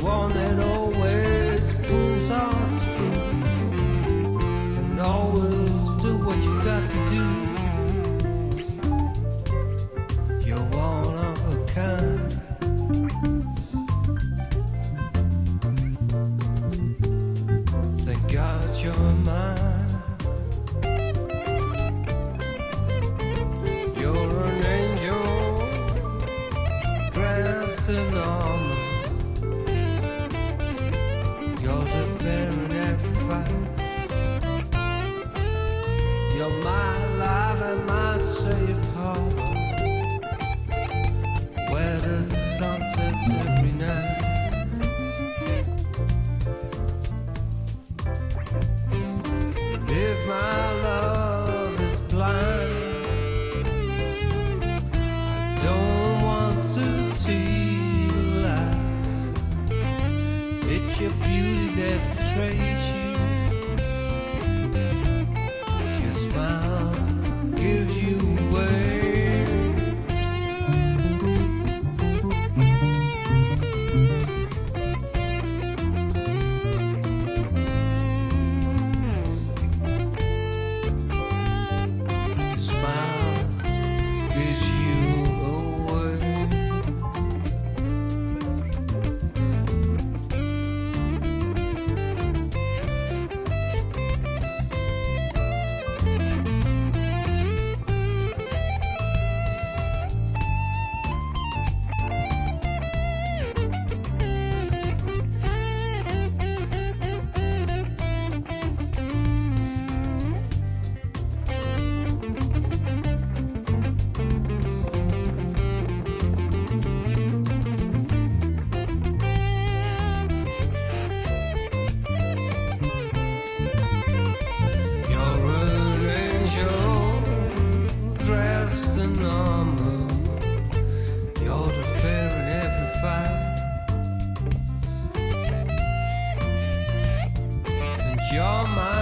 one that always pulls us through, and always do what you got to do. You're one of a kind. Thank God you're mine. You're an angel dressed in armor. You're the fair in every fight. You're my life and my safe harbor, where the sun sets every night. If my love is blind, I don't want to see you lie. It's your beauty that betrays you. Your smile gives you away. Your smile gives you away. You're an angel dressed in armor. You're the fair in every fight, and you're my